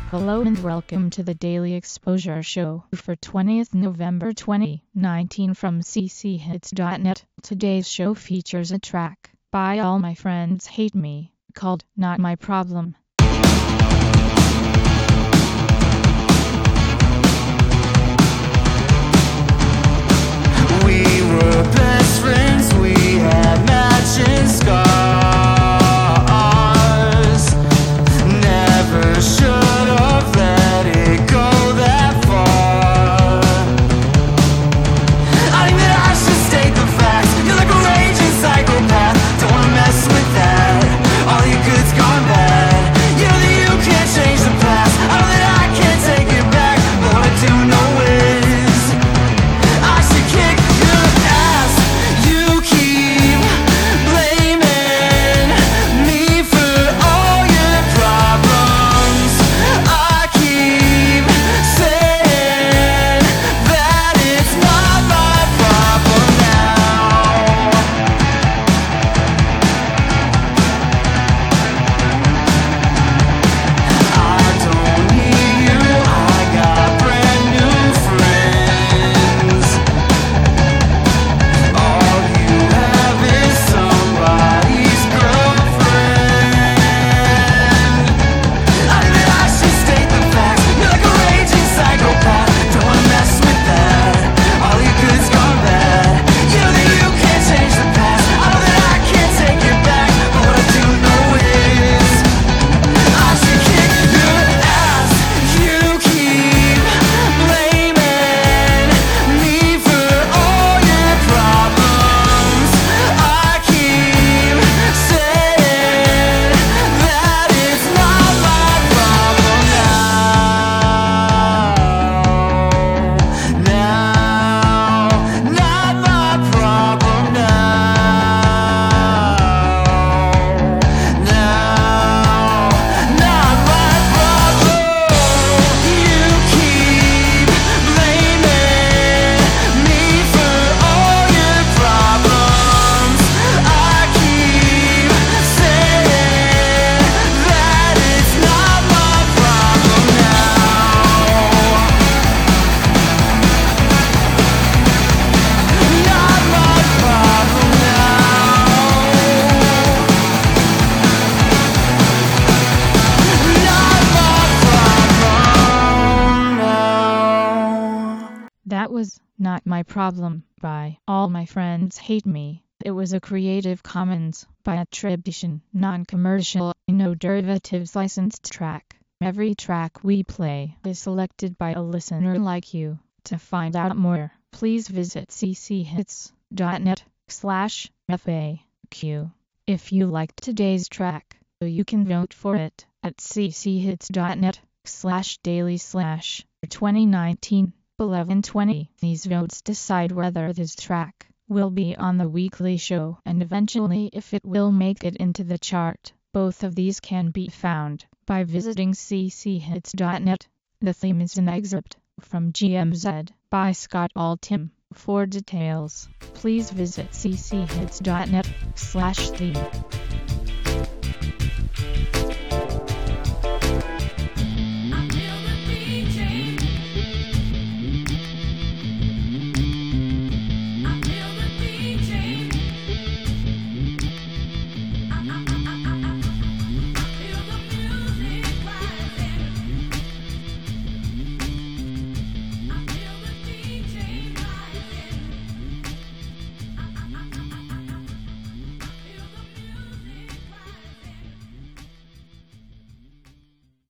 Hello and welcome to the Daily Exposure Show for 20th November 2019 from cchits.net. Today's show features a track by All My Friends Hate Me called Not My Problem. We were best friends, we had matching scars. Never should have let it go that far. I think that I should state the facts. You're like a raging psychopath. Don't wanna mess with that. All your good's gone bad. You know that you can't change the past. I know that I can't take it back. But what I do know is I should kick your ass. You keep blaming me for all your problems. I keep saying that it's not my problem now. I don't need you, I got brand new friends. All you have is somebody's girlfriend. I think that I should state the facts. You're like a raging psychopath. Don't wanna mess with that. All your good's gone bad. You know that you can't change the past. I know that I can't take it back. But what I do know is I should kick your ass. You keep blaming me for all your problems. I keep saying that it's not my problem now. Not my problem not my problem. You keep blaming me for all your problems. I keep saying that it's not my problem now. Not my problem Not my problem now. That was Not My Problem by All My Friends Hate Me. It was a Creative Commons by attribution, non-commercial, no derivatives licensed track. Every track we play is selected by a listener like you. To find out more, please visit cchits.net/FAQ. If you liked today's track, you can vote for it at cchits.net/daily/2019 11/20. These votes decide whether this track will be on the weekly show and eventually if it will make it into the chart. Both of these can be found by visiting cchits.net. The theme is an excerpt from GMZ by Scott Altham. For details, please visit cchits.net/theme.